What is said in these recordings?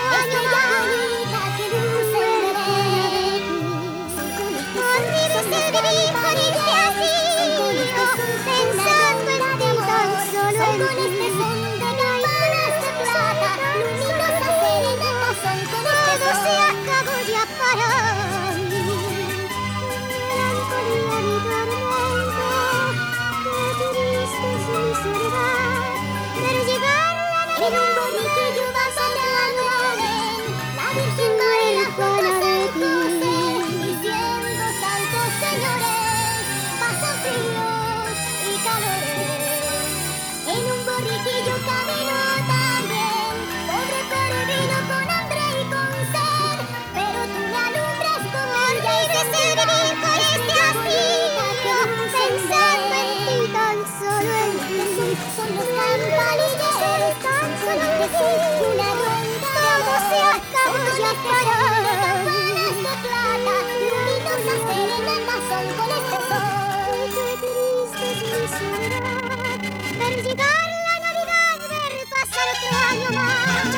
estrella bonita que luce en Belén. Horrible ser vivir con este asilo, pensando en ti tan solo en ti. Con este son de campanas de plata, luminosas serenatas son con este sol. Todo se acabó ya para mí. Melancolía mi tormento, qué triste es mi soledad. Pero llegar la Navidad en un borriquillo vas a Belén, la Virgen María junto a San José, diciendo santos señores, pasan fríos y calores. En un borriquillo camino también, pobre peregrino con hambre y con sed, pero tú me alumbras con ella y deseo vivir con este asilo, pensando en ti, tan solo en ti. Son los campanilleros, tan solo en ti, una ronda de amor. Todo se acabó ya para mí. De plata, luminosas serenatas son con este sol. Qué triste es mi soledad, ver llegar la Navidad, ver pasar otro año más.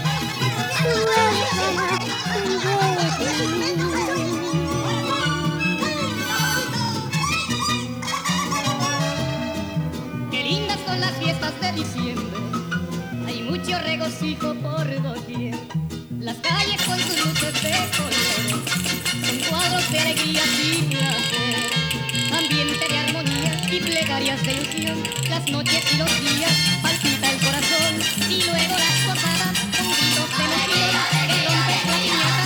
Qué lindas son las fiestas de diciembre, hay mucho regocijo por doquier. Las calles con sus luces de colores son cuadros de alegría y placer, ambiente de armonía y plegarias de ilusión. Las noches y los días palpita el corazón y luego las posadas con gritos de emoción que rompes la piñata.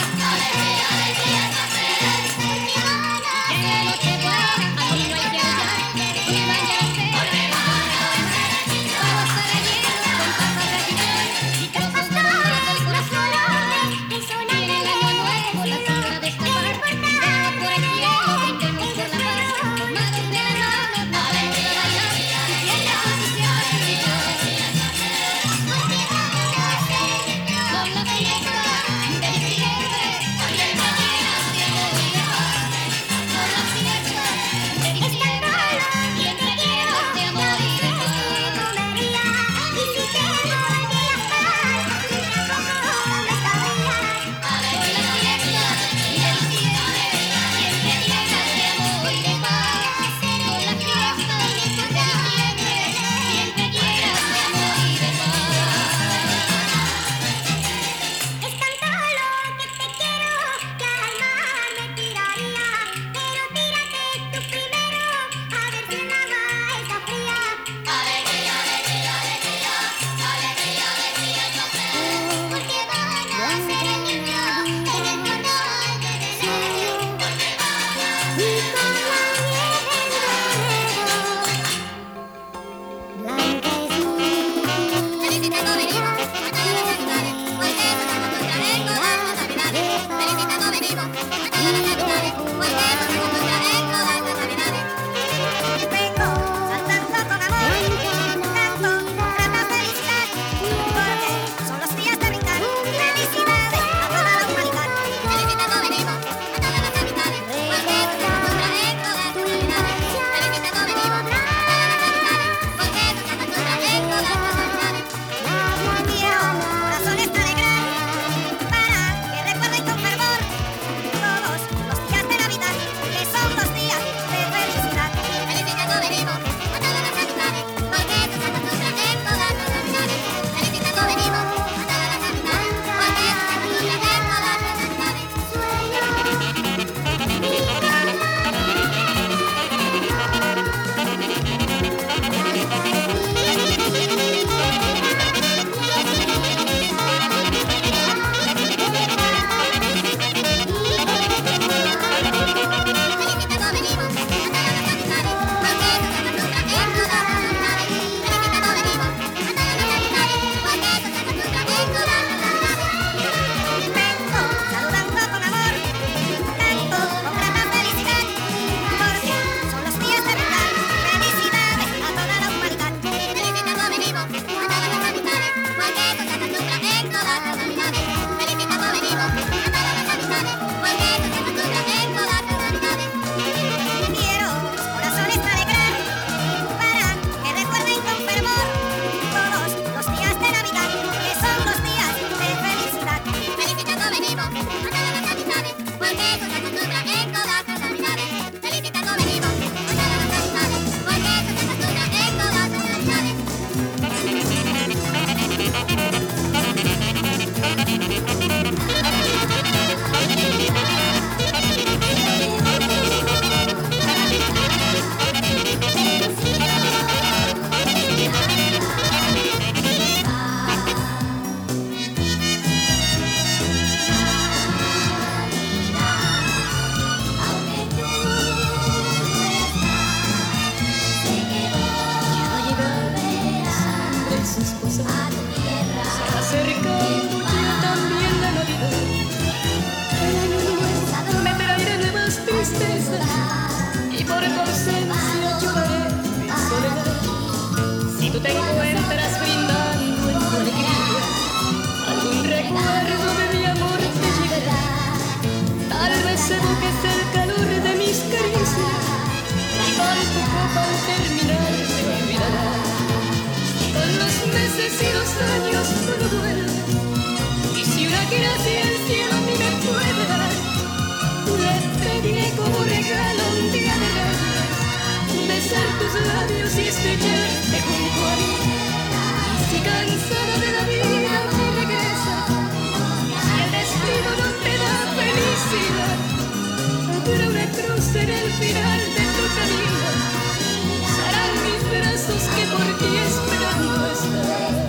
Y en la noche buena al niño hay que hallar una mañana vamos a rellenos con tapas de ginebra y trozos de rosas del corazón. Y en el año nuevo la sombra de escapar, vamos por el cielo, brindemos por la paz, tomados de la mano, nos vamos a bailar, y siempre con tu fiesta felicidad. tú te encuentras brindando en tu alegría, algún recuerdo de mi amor te llegará. Tal vez evoques el calor de mis caricias y con tu copa al terminar te olvidarás. Con los meses y los años todo vuelve, y si una gracia el cielo a mí me puede dar, le pediré como regalo un día de reyes, besar tus labios y estrellarte junto a mí. Y si cansada de la vida me regresas, y si el destino no te da felicidad, habrá una cruz en el final de tu camino, serán mis brazos que por ti esperando están.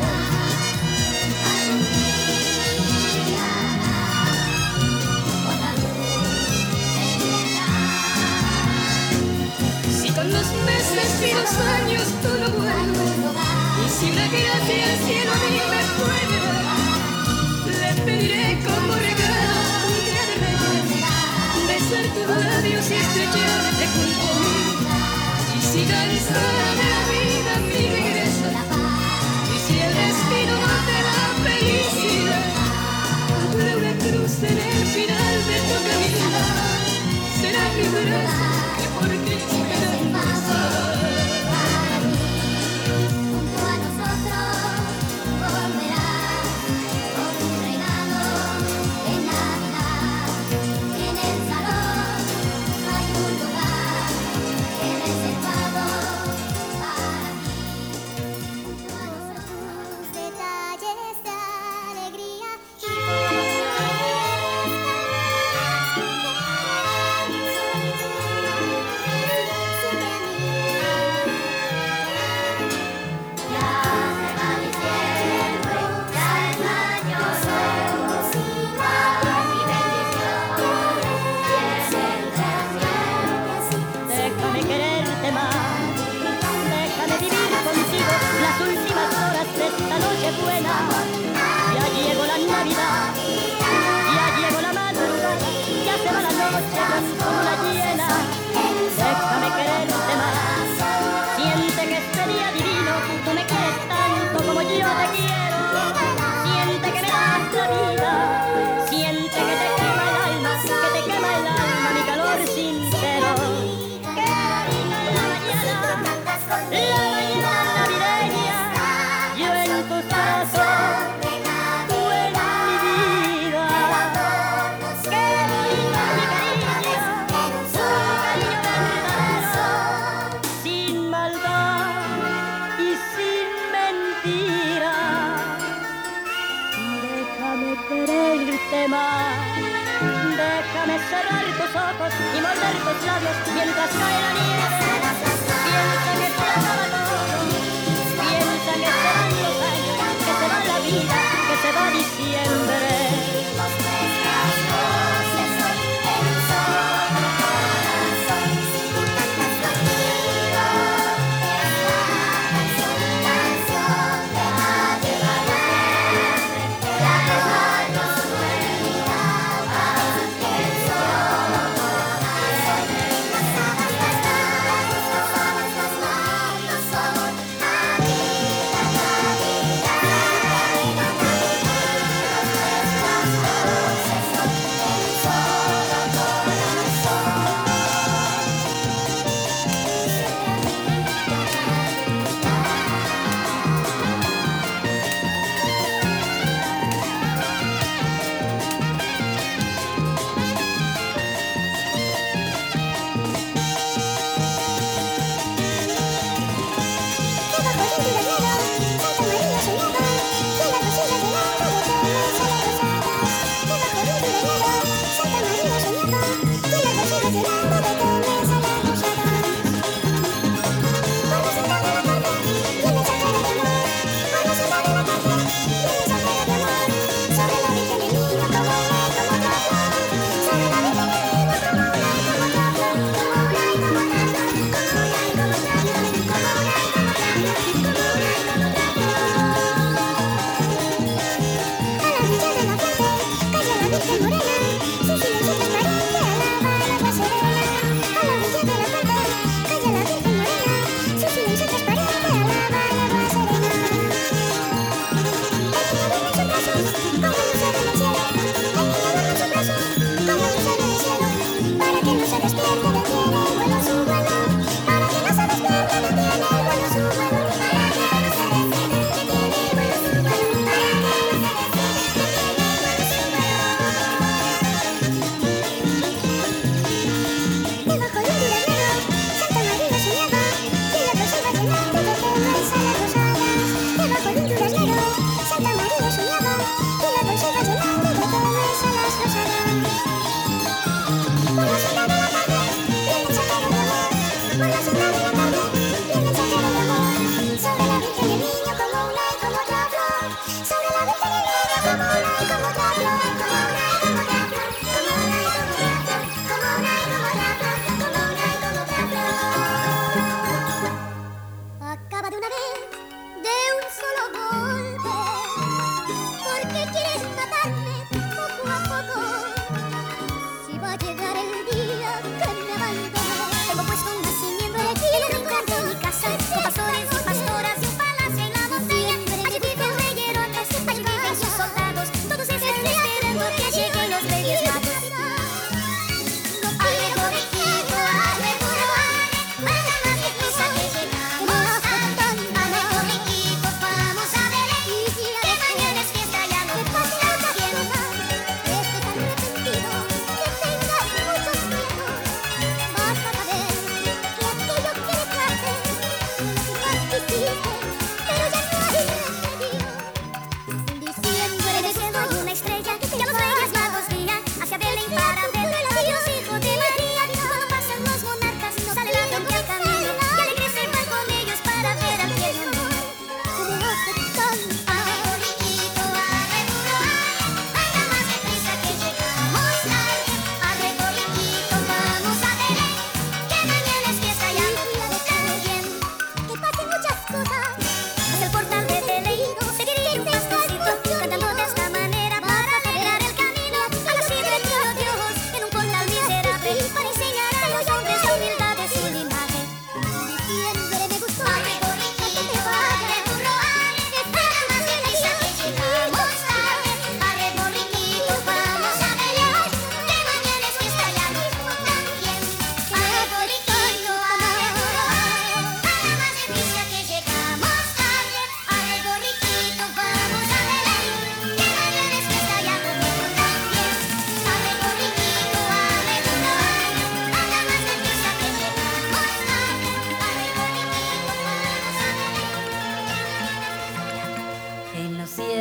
Con los meses y los años tú no vuelves, y si una gracia al cielo a mí me puede dar, le pediré como regalo un día de reyes, besar tus labios y estrellarte junto a mí. Y si cansada de la vida a mí regresas, y si el destino no te da felicidad, habrá una cruz en el final de tu camino, será mi brazo que por ti esperando está. Junto a nosotros volverás con un regalo de Navidad. En el salón hay un lugar que he reservado para ti. Junto a nosotros detalles de alegría y Déjame quererte más, déjame vivir contigo las últimas horas de esta noche buena. Ya llegó la Navidad, ya llegó la madrugada, ya se va la noche con luna llena. Déjame quererte más, siente que este día divino tú me quieres tanto como yo te quiero. Siente que me das la vida, siente que te quema el alma, mi calor sincero. La mañana navideña, yo en tus brazos, tú en mi vida. Qué lindo mi cariño, un cariño verdadero, sin maldad y sin mentira. Déjame quererte más, déjame cerrar tus ojos y morder tus labios mientras cae la nieve. Piensa que se acaba todo, piensa que se van los años, que se va la vida, que se va diciembre.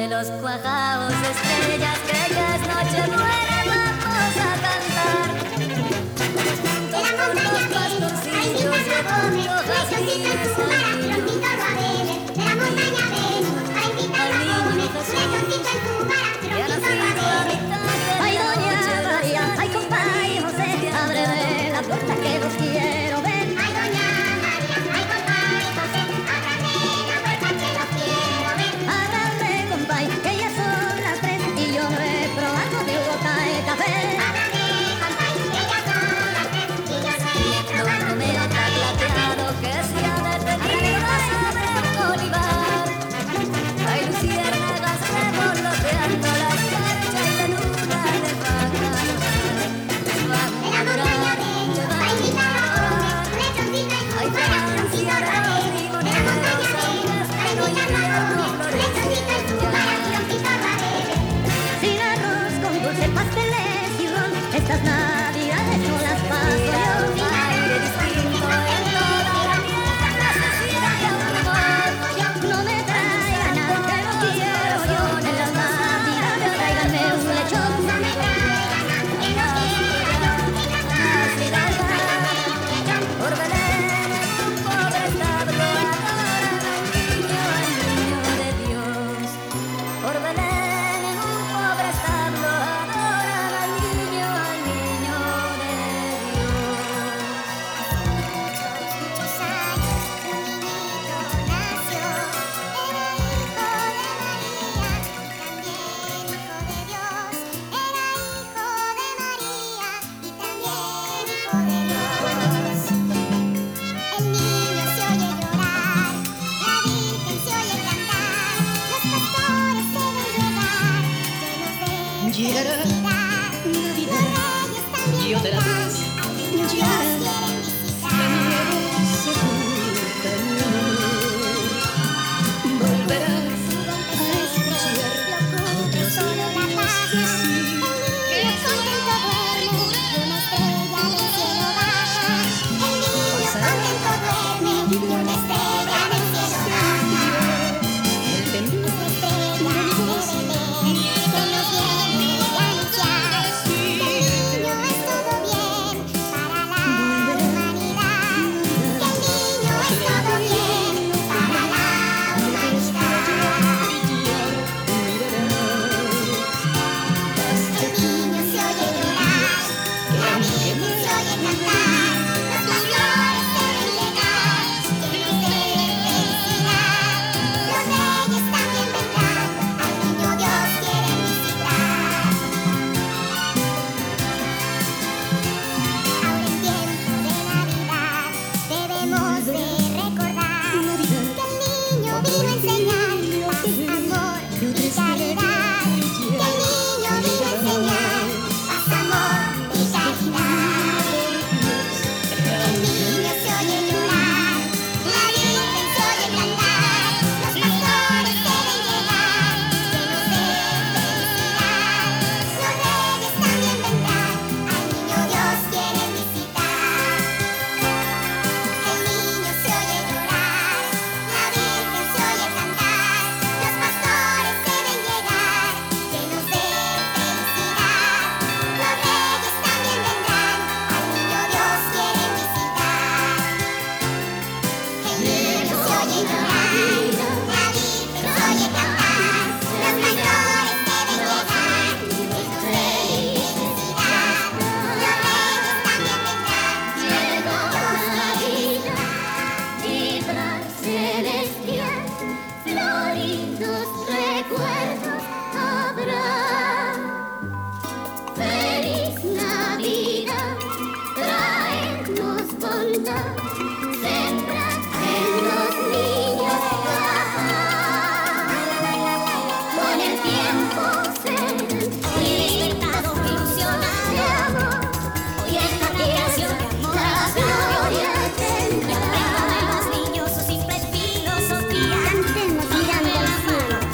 de los cuajaos, estrellas, que ya es noche buena, vamos a cantar. De la montaña pastorcillos, llevando jazmines, lechocitos para beber. De la montaña venimos para invitarlo a comer, lechocito en tu para lechocito a beber. Ay, doña María, ay, compadre José, ábreme la puerta que los quiero ver. Ay, doña María, ay, compadre José, ábrame la puerta que los quiero ver. Ábrame, compadre, que ya son las 3 y yo no he probado de gota de café. Ábrame, compadre, que ya son las 3 y yo no he probado Me de ha gota de plateado que se ha detenido sobre un olivar. Hay luciérnagas revoloteando la escarcha y la luna de vaca. De la montaña venimos para invitarlo a comer, lechocito en tu Hay para fragancia de lechocito a los beber. De la montaña venimos para invitarlo a comer, lechocito en tu para lechocito a beber. Sin arroz, con dulce, pasteles y ron, estas navidades no las paso yo. Aire distinto en toda la tierra, necesidad de un amor. No me traigan nada que no quiero yo, en las navidades tráiganme un lechón. No me traigan nada que no quiero yo, en las navidades tráiganme un lechón. Por Belén en un pobre establo adoran al niño de Dios. Por Belén en un pobre establo adoran al niño de Muchos años un niñito nació, era hijo de María y también hijo de Dios. Era hijo de María y también hijo de Dios. El niño se oye llorar, la Virgen se oye cantar, los pastores se ven llegar, llenos de Llegará felicidad. Los reyes también y otra vendrán, vez al niño Dios llegará quieren visitar. Volverás Su don a escuchar lo cubre solo la paz. El niño contento duerme y una estrella en el cielo baja. El niño contento duerme y una estrella en el cielo baja. el temblor Esta estrella de Belén que nos viene a anunciar que el niño es todo bien para la humanidad. Que el niño es todo bien para la humanidad. El niño se oye llorar, la Virgen se oye cantar, los pastores se ven llegar, llenos de felicidad. Los reyes también vendrán, al niño Dios quieren visitar. Ahora en tiempo de Navidad debemos de recordar que el niño vino a enseñar paz, amor y caridad. Que el niño vino a enseñar paz, amor y caridad. El niño se oye llorar, la Virgen se oye cantar, los pastores se ven llegar, llenos de felicidad. Los reyes también vendrán, al niño Dios quieren visitar. El niño se oye llorar, la Virgen se oye cantar, los pastores se ven llegar, llenos de felicidad. Los reyes también vendrán, al niño Dios quieren visitar. El niño se oye llorar, la Virgen se oye cantar, los pastores se ven llegar, llenos de felicidad. Los reyes también vendrán, llegó Navidad. vibra celestial, floridos recuerdos habrá. Feliz Navidad, traernos bondad, sembra en los niños paz. Con el tiempo serán libertados, ilusiones de amor. Hoy esta creación la gloria tendrá. Los niños su simple filosofía, cantemos mirando al cielo.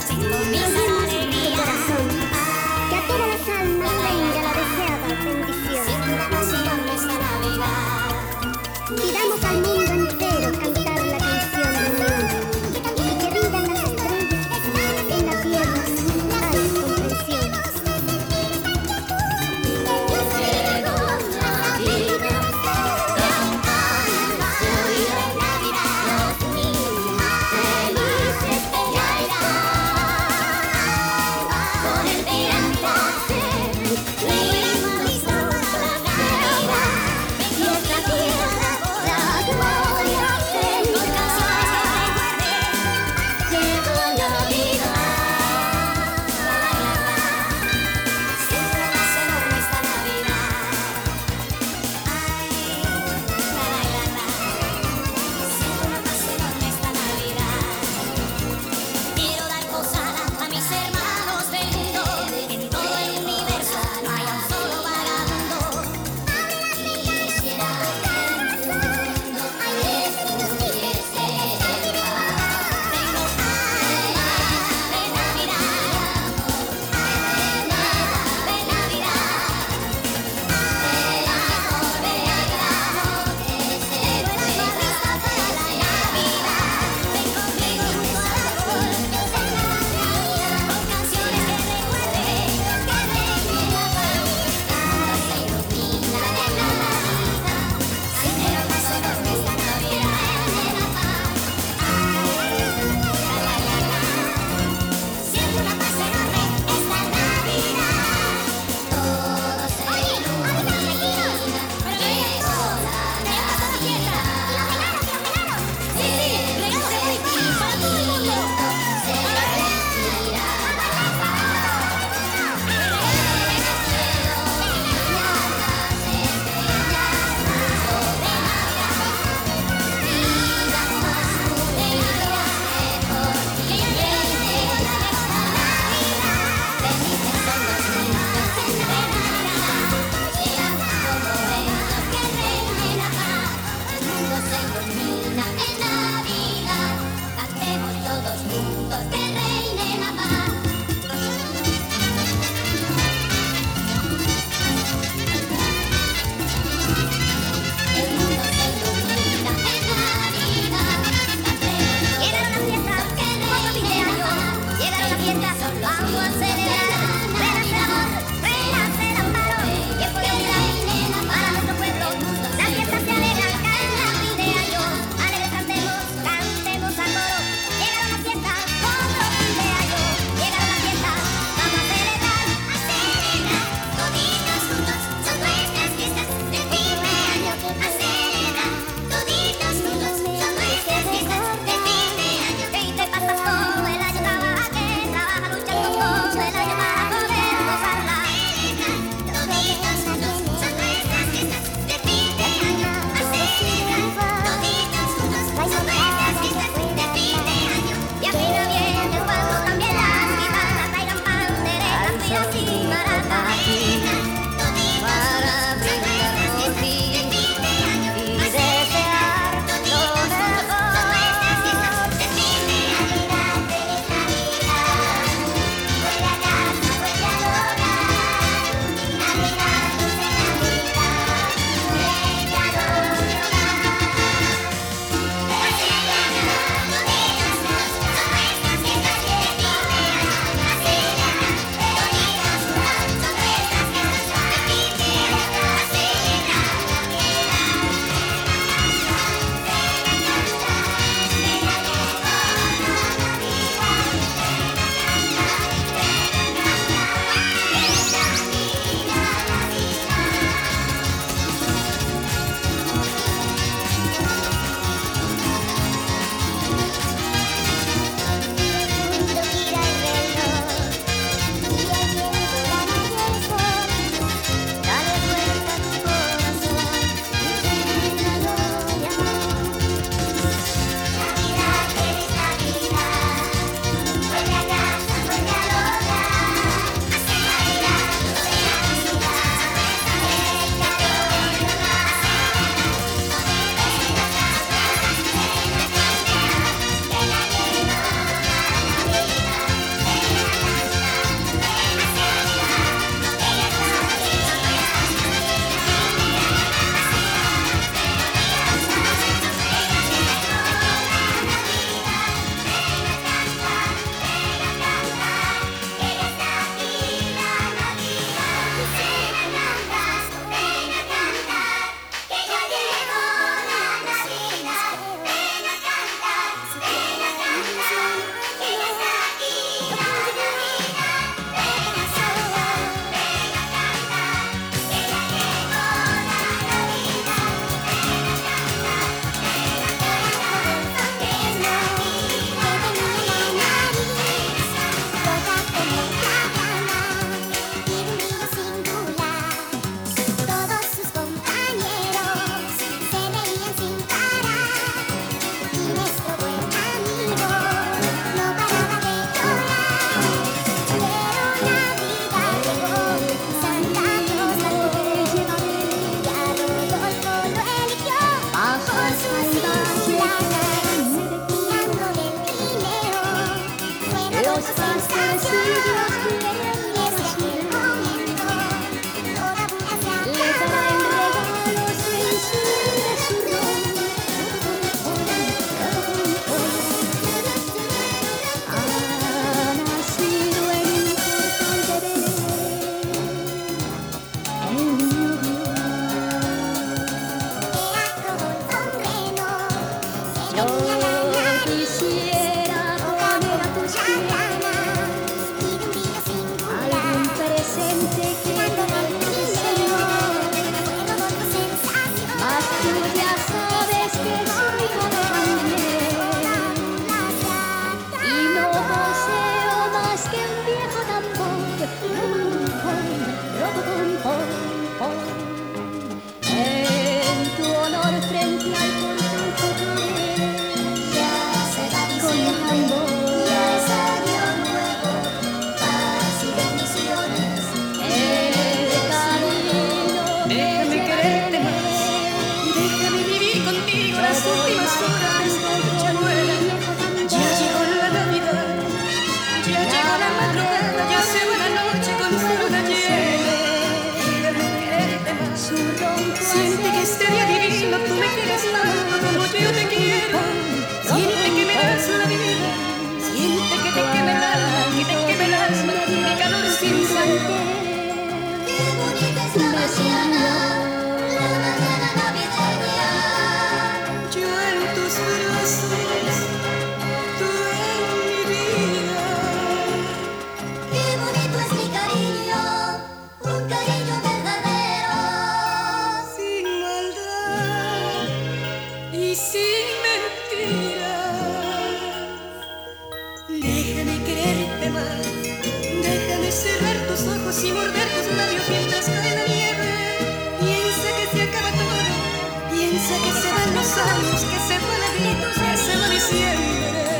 Y morder tus labios mientras cae la nieve. Piensa que se acaba todo, piensa que se van los años, que se va la vida, que se va diciembre.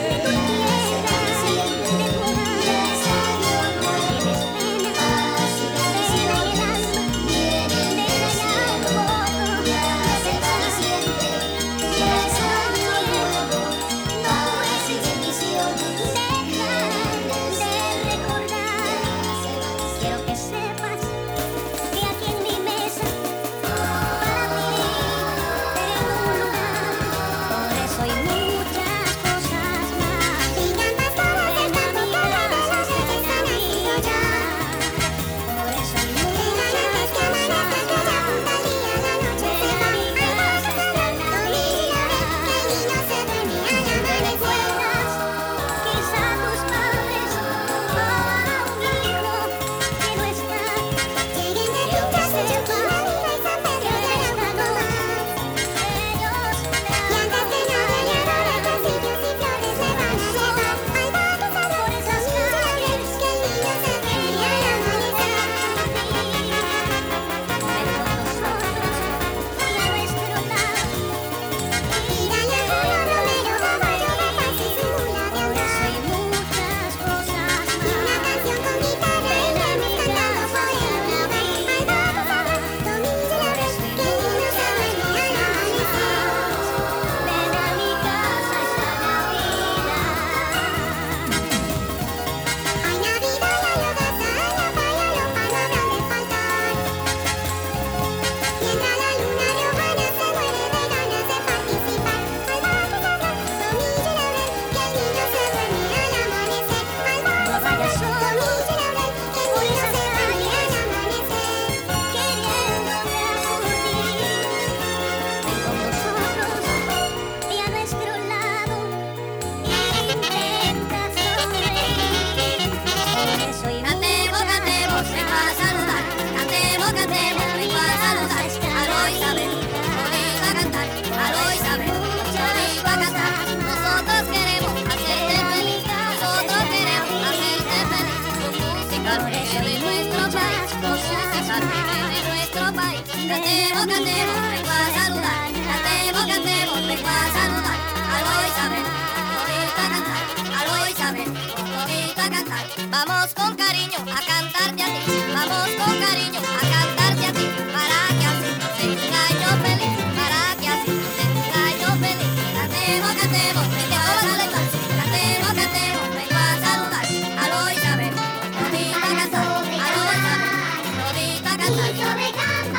Cantemos, cantemos, vengo a saludar. Cantemos, cantemos, vengo a saludar. Algo Isabel, bonito a cantar. Algo Isabel, bonito a cantar. Vamos con cariño a cantarte a ti. Vamos con cariño a cantarte a ti. Para que así tenga un año feliz. Para que así tenga un año feliz. Cantemos, cantemos, vengo a saludar. Cantemos, cantemos, vengo a saludar. Algo Isabel, bonito a cantar. Algo Isabel, bonito a cantar.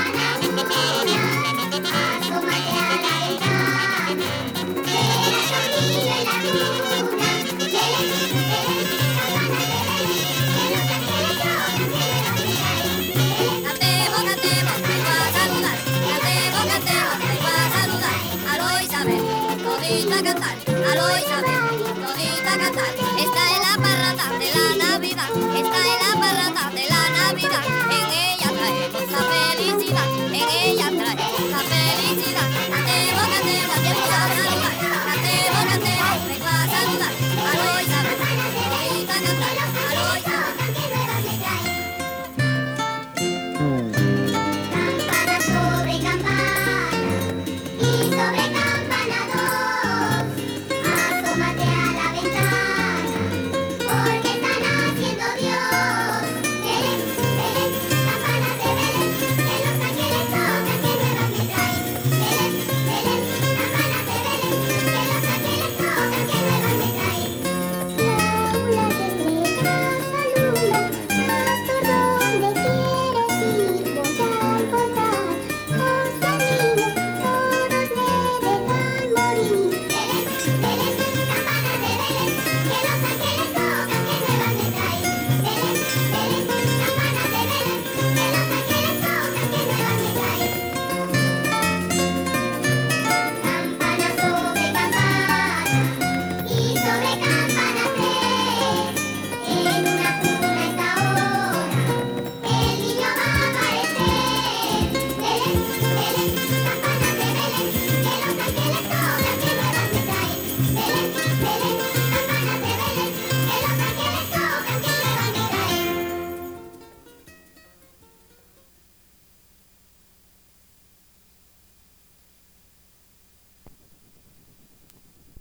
Cantar, aló Isabel, todita a cantar. Esta es la parranda de la Navidad, esta es la parranda de la Navidad.